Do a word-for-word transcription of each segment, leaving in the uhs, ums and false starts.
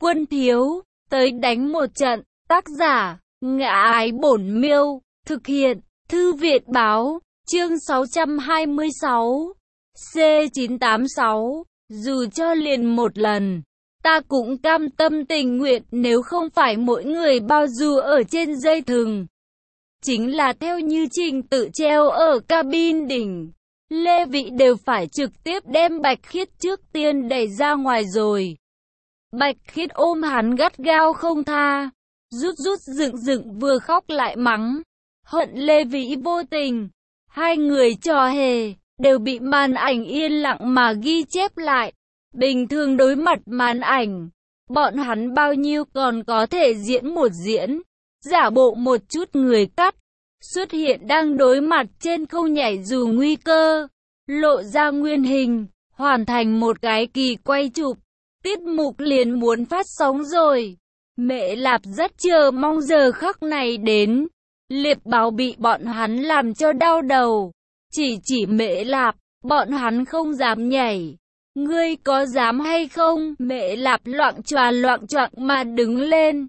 quân thiếu, tới đánh một trận. Tác giả, Ngã Ái Bổn Miêu, thực hiện, Thư viện Báo, chương sáu trăm hai mươi sáu, C chín tám sáu, dù cho liền một lần, ta cũng cam tâm tình nguyện nếu không phải mỗi người bao dù ở trên dây thừng. Chính là theo như trình tự treo ở cabin đỉnh, Lê Vĩ đều phải trực tiếp đem Bạch Khiết trước tiên đẩy ra ngoài rồi. Bạch Khiết ôm hắn gắt gao không tha, rút rút dựng dựng vừa khóc lại mắng, hận Lê Vĩ vô tình. Hai người trò hề, đều bị màn ảnh yên lặng mà ghi chép lại. Bình thường đối mặt màn ảnh, bọn hắn bao nhiêu còn có thể diễn một diễn, giả bộ một chút người cắt, xuất hiện đang đối mặt trên không nhảy dù nguy cơ, lộ ra nguyên hình, hoàn thành một cái kỳ quay chụp. Tiết mục liền muốn phát sóng rồi. Mẹ Lạp rất chờ mong giờ khắc này đến. Liệp Báo bị bọn hắn làm cho đau đầu. Chỉ chỉ Mẹ Lạp, bọn hắn không dám nhảy. Ngươi có dám hay không? Mẹ Lạp loạng choà loạng choạng mà đứng lên.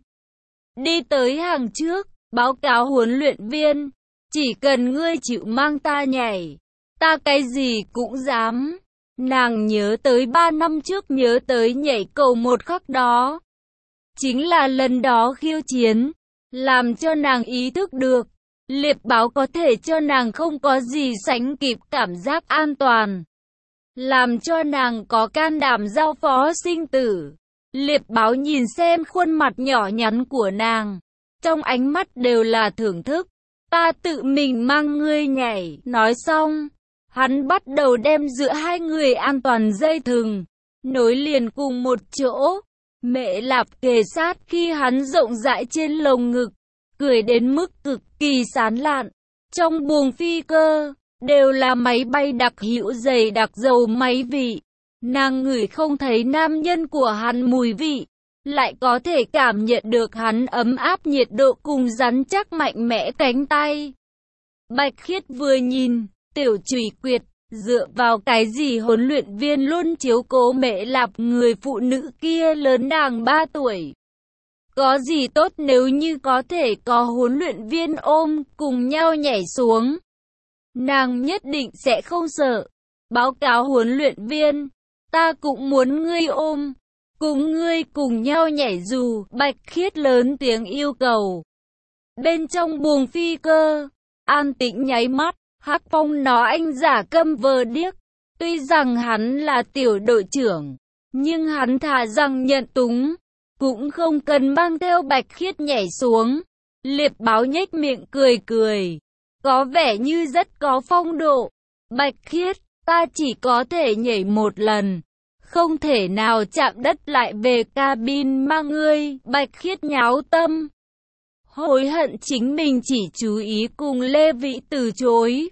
Đi tới hàng trước, báo cáo huấn luyện viên. Chỉ cần ngươi chịu mang ta nhảy, ta cái gì cũng dám. Nàng nhớ tới ba năm trước nhớ tới nhảy cầu một khắc đó. Chính là lần đó khiêu chiến, làm cho nàng ý thức được, Liệp Báo có thể cho nàng không có gì sánh kịp cảm giác an toàn. Làm cho nàng có can đảm giao phó sinh tử. Liệp Báo nhìn xem khuôn mặt nhỏ nhắn của nàng, trong ánh mắt đều là thưởng thức. Ta tự mình mang ngươi nhảy. Nói xong, hắn bắt đầu đem giữa hai người an toàn dây thừng, nối liền cùng một chỗ. Mẹ Lạp kề sát khi hắn rộng rãi trên lồng ngực, cười đến mức cực kỳ sán lạn. Trong buồng phi cơ, đều là máy bay đặc hữu dày đặc dầu máy vị. Nàng ngửi không thấy nam nhân của hắn mùi vị, lại có thể cảm nhận được hắn ấm áp nhiệt độ cùng rắn chắc mạnh mẽ cánh tay. Bạch Khiết vừa nhìn, tiểu chùy quyệt, dựa vào cái gì huấn luyện viên luôn chiếu cố Mẹ Lạp, người phụ nữ kia lớn nàng ba tuổi. Có gì tốt nếu như có thể có huấn luyện viên ôm, cùng nhau nhảy xuống. Nàng nhất định sẽ không sợ. Báo cáo huấn luyện viên, ta cũng muốn ngươi ôm, cùng ngươi cùng nhau nhảy dù. Bạch Khiết lớn tiếng yêu cầu. Bên trong buồng phi cơ, an tĩnh nháy mắt. Hắc Phong nó anh giả câm vờ điếc. Tuy rằng hắn là tiểu đội trưởng, nhưng hắn thà rằng nhận túng, cũng không cần mang theo Bạch Khiết nhảy xuống. Liệp Báo nhếch miệng cười cười, có vẻ như rất có phong độ. Bạch Khiết, ta chỉ có thể nhảy một lần, không thể nào chạm đất lại về cabin mang ngươi. Bạch Khiết nháo tâm, hối hận chính mình chỉ chú ý cùng Lê Vĩ từ chối,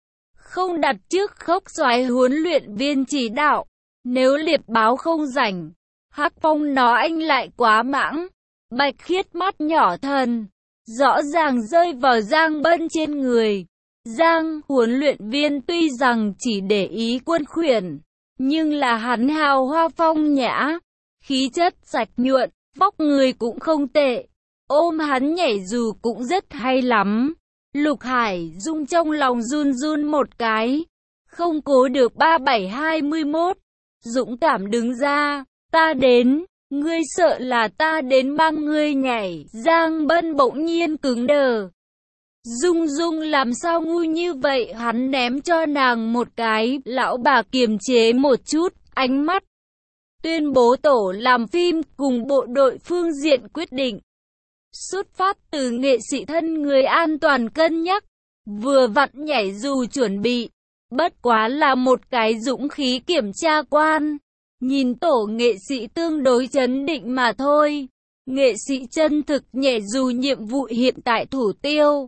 không đặt trước khốc xoáy huấn luyện viên chỉ đạo. Nếu Liệp Báo không rảnh, Hắc Phong nó anh lại quá mãng. Bạch Khiết mắt nhỏ thần, rõ ràng rơi vào Giang Bân trên người. Giang huấn luyện viên tuy rằng chỉ để ý quân khuyển, nhưng là hắn hào hoa phong nhã, khí chất sạch nhuận, vóc người cũng không tệ. Ôm hắn nhảy dù cũng rất hay lắm. Lục Hải Dung trong lòng run run một cái, không cố được. Ba bảy hai mươi mốt, dũng cảm đứng ra, ta đến. Ngươi sợ là ta đến mang ngươi nhảy. Giang Bân bỗng nhiên cứng đờ. Dung Dung làm sao ngu như vậy? Hắn ném cho nàng một cái, lão bà kiềm chế một chút, ánh mắt. Tuyên bố tổ làm phim cùng bộ đội phương diện quyết định. Xuất phát từ nghệ sĩ thân người an toàn cân nhắc, vừa vặn nhảy dù chuẩn bị, bất quá là một cái dũng khí kiểm tra quan. Nhìn tổ nghệ sĩ tương đối chấn định mà thôi. Nghệ sĩ chân thực nhảy dù nhiệm vụ hiện tại thủ tiêu.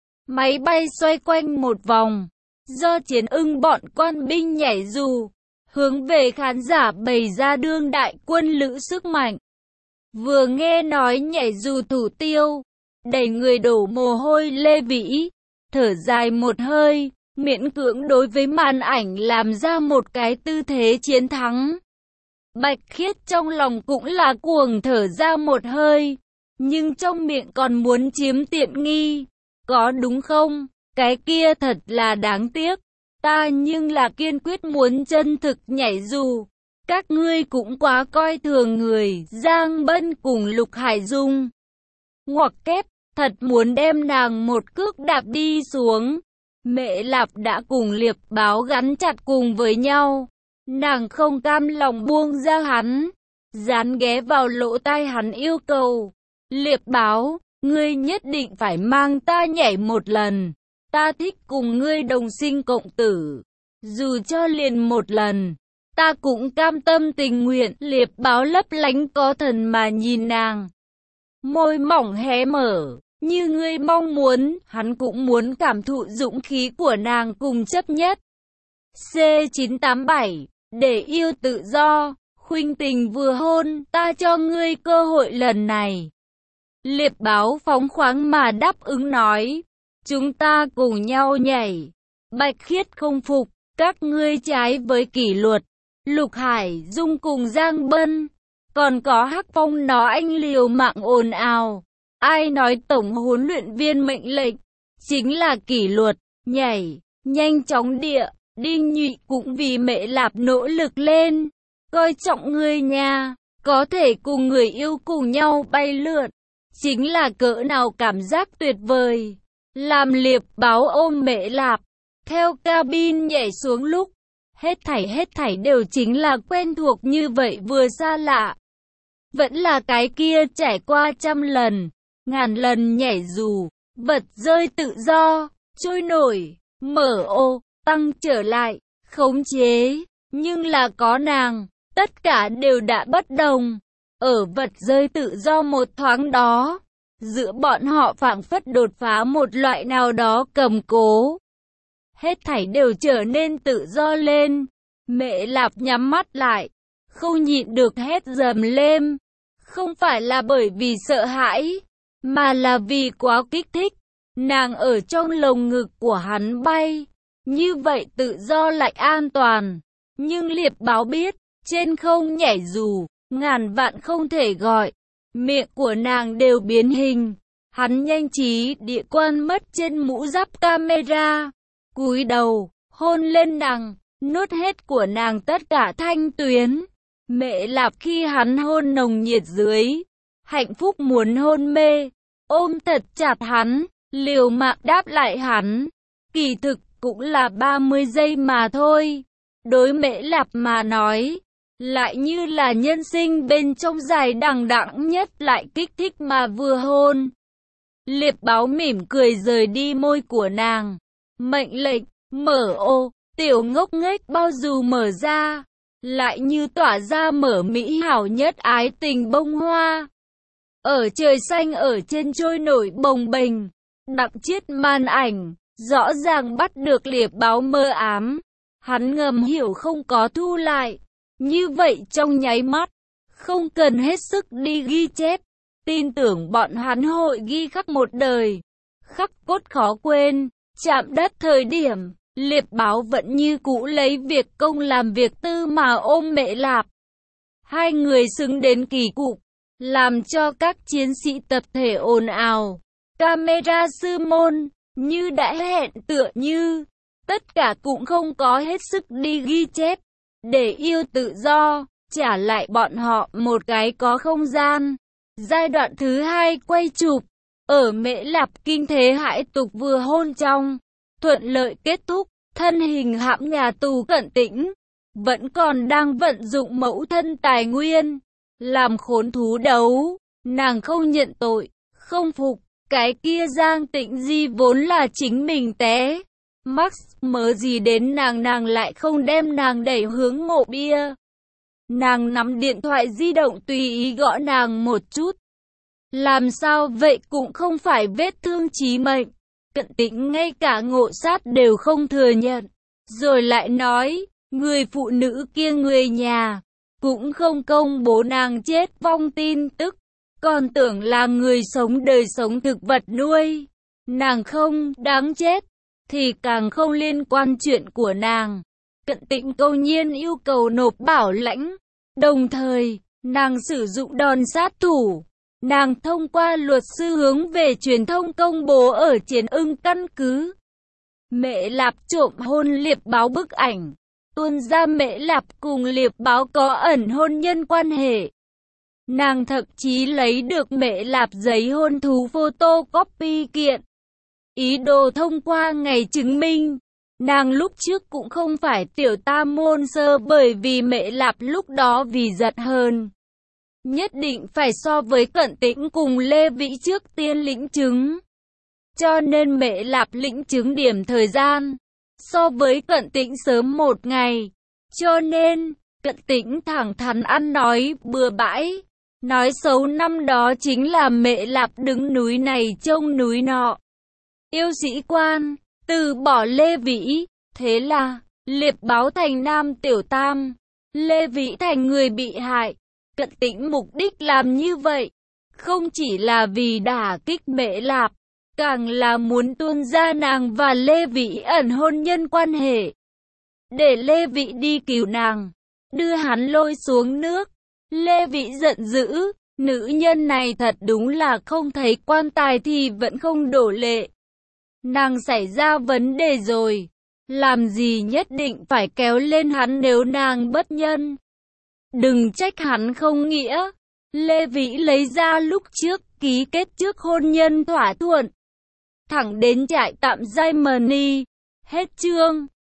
Máy bay xoay quanh một vòng, do Chiến Ưng bọn quan binh nhảy dù, hướng về khán giả bày ra đương đại quân lữ sức mạnh. Vừa nghe nói nhảy dù thủ tiêu, đầy người đổ mồ hôi. Lê Vĩ thở dài một hơi, miễn cưỡng đối với màn ảnh làm ra một cái tư thế chiến thắng. Bạch Khiết trong lòng cũng là cuồng thở ra một hơi, nhưng trong miệng còn muốn chiếm tiện nghi. Có đúng không? Cái kia thật là đáng tiếc. Ta nhưng là kiên quyết muốn chân thực nhảy dù. Các ngươi cũng quá coi thường người. Giang Bân cùng Lục Hải Dung ngoặc kép, thật muốn đem nàng một cước đạp đi xuống. Mẹ Lạp đã cùng Liệp Báo gắn chặt cùng với nhau. Nàng không cam lòng buông ra hắn, dán ghé vào lỗ tai hắn yêu cầu. Liệp Báo, ngươi nhất định phải mang ta nhảy một lần. Ta thích cùng ngươi đồng sinh cộng tử. Dù cho liền một lần, ta cũng cam tâm tình nguyện. Liệp Báo lấp lánh có thần mà nhìn nàng. Môi mỏng hé mở, như ngươi mong muốn, hắn cũng muốn cảm thụ dũng khí của nàng cùng chấp nhất. C chín tám bảy, để yêu tự do, khuynh tình vừa hôn, ta cho ngươi cơ hội lần này. Liệp Báo phóng khoáng mà đáp ứng nói, chúng ta cùng nhau nhảy. Bạch Khiết không phục, các ngươi trái với kỷ luật. Lục Hải Dung cùng Giang Bân, còn có Hắc Phong nó anh liều mạng ồn ào. Ai nói tổng huấn luyện viên mệnh lệnh chính là kỷ luật, nhảy, nhanh chóng địa. Đinh Nhụy cũng vì Mẹ Lạp nỗ lực lên, coi trọng người nhà, có thể cùng người yêu cùng nhau bay lượn, chính là cỡ nào cảm giác tuyệt vời. Làm Liệp Báo ôm Mẹ Lạp, theo cabin nhảy xuống lúc, hết thảy hết thảy đều chính là quen thuộc như vậy vừa xa lạ. Vẫn là cái kia trải qua trăm lần, ngàn lần nhảy dù, vật rơi tự do, trôi nổi, mở ô. Tăng trở lại, khống chế, nhưng là có nàng, tất cả đều đã bất đồng. Ở vật rơi tự do một thoáng đó, giữa bọn họ phảng phất đột phá một loại nào đó cầm cố. Hết thảy đều trở nên tự do lên. Mẹ Lạp nhắm mắt lại, không nhịn được hét dầm lên. Không phải là bởi vì sợ hãi, mà là vì quá kích thích. Nàng ở trong lồng ngực của hắn bay. Như vậy tự do lại an toàn. Nhưng Liệp Báo biết, trên không nhảy dù, ngàn vạn không thể gọi. Miệng của nàng đều biến hình. Hắn nhanh trí địa quan mất trên mũ giáp camera. Cúi đầu, hôn lên nàng, nuốt hết của nàng tất cả thanh tuyến. Mẹ Lạp khi hắn hôn nồng nhiệt dưới, hạnh phúc muốn hôn mê, ôm thật chặt hắn, liều mạng đáp lại hắn. Kỳ thực cũng là ba mươi giây mà thôi. Đối Mễ Lạp mà nói, lại như là nhân sinh bên trong dài đằng đẵng nhất lại kích thích mà vừa hôn. Liệp Báo mỉm cười rời đi môi của nàng. Mệnh lệnh, mở ô, tiểu ngốc nghếch bao dù mở ra, lại như tỏa ra mở mỹ hảo nhất ái tình bông hoa. Ở trời xanh ở trên trôi nổi bồng bềnh, đặng chiết màn ảnh, rõ ràng bắt được Liệp Báo mơ ám. Hắn ngầm hiểu không có thu lại. Như vậy trong nháy mắt, không cần hết sức đi ghi chép. Tin tưởng bọn hắn hội ghi khắc một đời. Khắc cốt khó quên. Chạm đất thời điểm, Liệp Báo vẫn như cũ lấy việc công làm việc tư mà ôm Mễ Lạp. Hai người xứng đến kỳ cục, làm cho các chiến sĩ tập thể ồn ào. Camera sư môn, như đã hẹn tựa như, tất cả cũng không có hết sức đi ghi chép. Để yêu tự do, trả lại bọn họ một cái có không gian. Giai đoạn thứ hai quay chụp, ở Mễ Lạp kinh thế hãi tục vừa hôn trong, thuận lợi kết thúc, thân hình hãm nhà tù Cận Tĩnh, vẫn còn đang vận dụng mẫu thân tài nguyên, làm khốn thú đấu, nàng không nhận tội, không phục, cái kia Giang Tĩnh Di vốn là chính mình té. Max mớ gì đến nàng nàng lại không đem nàng đẩy hướng mộ bia. Nàng nắm điện thoại di động tùy ý gõ nàng một chút. Làm sao vậy cũng không phải vết thương chí mệnh. Cận Tĩnh ngay cả ngộ sát đều không thừa nhận. Rồi lại nói, người phụ nữ kia người nhà, cũng không công bố nàng chết vong tin tức. Còn tưởng là người sống đời sống thực vật nuôi. Nàng không đáng chết, thì càng không liên quan chuyện của nàng. Cận Tĩnh câu nhiên yêu cầu nộp bảo lãnh. Đồng thời, nàng sử dụng đòn sát thủ. Nàng thông qua luật sư hướng về truyền thông công bố ở Chiến Ưng căn cứ. Mễ Lạp trộm hôn Liệp Báo bức ảnh. Tuôn ra Mễ Lạp cùng Liệp Báo có ẩn hôn nhân quan hệ. Nàng thậm chí lấy được Mễ Lạp giấy hôn thú photocopy kiện. Ý đồ thông qua ngày chứng minh. Nàng lúc trước cũng không phải tiểu tam môn sơ bởi vì Mễ Lạp lúc đó vì giật hơn. Nhất định phải so với Cận Tĩnh cùng Lê Vĩ trước tiên lĩnh chứng. Cho nên Mễ Lạp lĩnh chứng điểm thời gian. So với Cận Tĩnh sớm một ngày. Cho nên, Cận Tĩnh thẳng thắn ăn nói bừa bãi. Nói xấu năm đó chính là Mễ Lạp đứng núi này trông núi nọ. Yêu sĩ quan, từ bỏ Lê Vĩ. Thế là, Liệp Báo thành nam tiểu tam. Lê Vĩ thành người bị hại. Cận Tĩnh mục đích làm như vậy. Không chỉ là vì đả kích Mễ Lạp. Càng là muốn tuôn ra nàng và Lê Vĩ ẩn hôn nhân quan hệ. Để Lê Vĩ đi cứu nàng. Đưa hắn lôi xuống nước. Lê Vĩ giận dữ. Nữ nhân này thật đúng là không thấy quan tài thì vẫn không đổ lệ. Nàng xảy ra vấn đề rồi. Làm gì nhất định phải kéo lên hắn nếu nàng bất nhân. Đừng trách hắn không nghĩa. Lê Vĩ lấy ra lúc trước ký kết trước hôn nhân thỏa thuận. Thẳng đến trại tạm Giai Mờ Ni. Hết chương.